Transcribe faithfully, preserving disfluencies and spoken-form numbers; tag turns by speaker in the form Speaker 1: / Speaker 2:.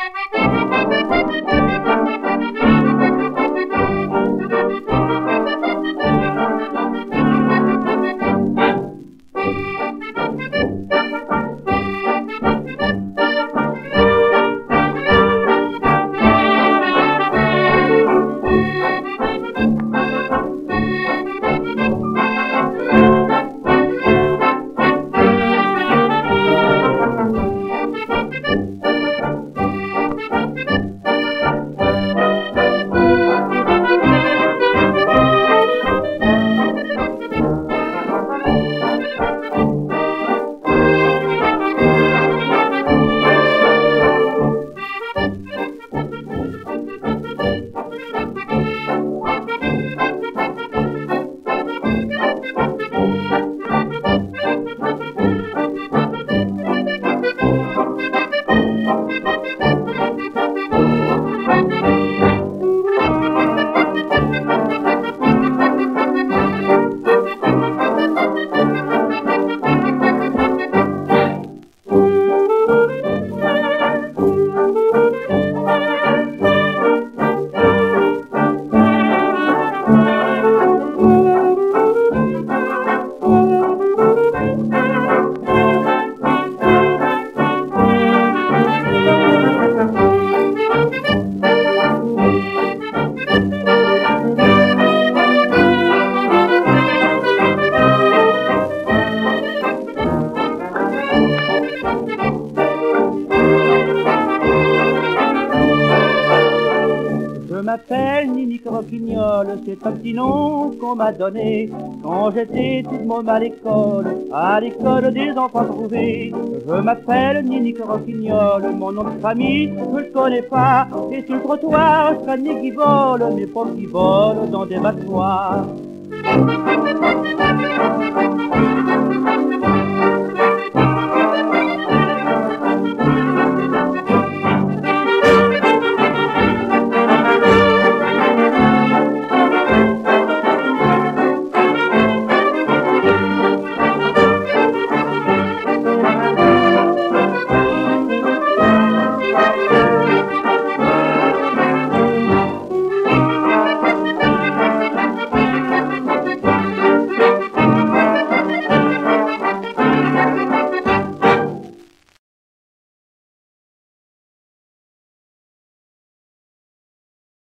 Speaker 1: Je m'appelle Nini Croquignole, c'est un petit nom qu'on m'a donné quand j'étais tout môme à l'école, à l'école des enfants trouvés. Je m'appelle Nini Croquignole, mon nom de famille je le connais pas, et sur le trottoir je traîne qui volent, mes pauvres qui volent dans des battoirs.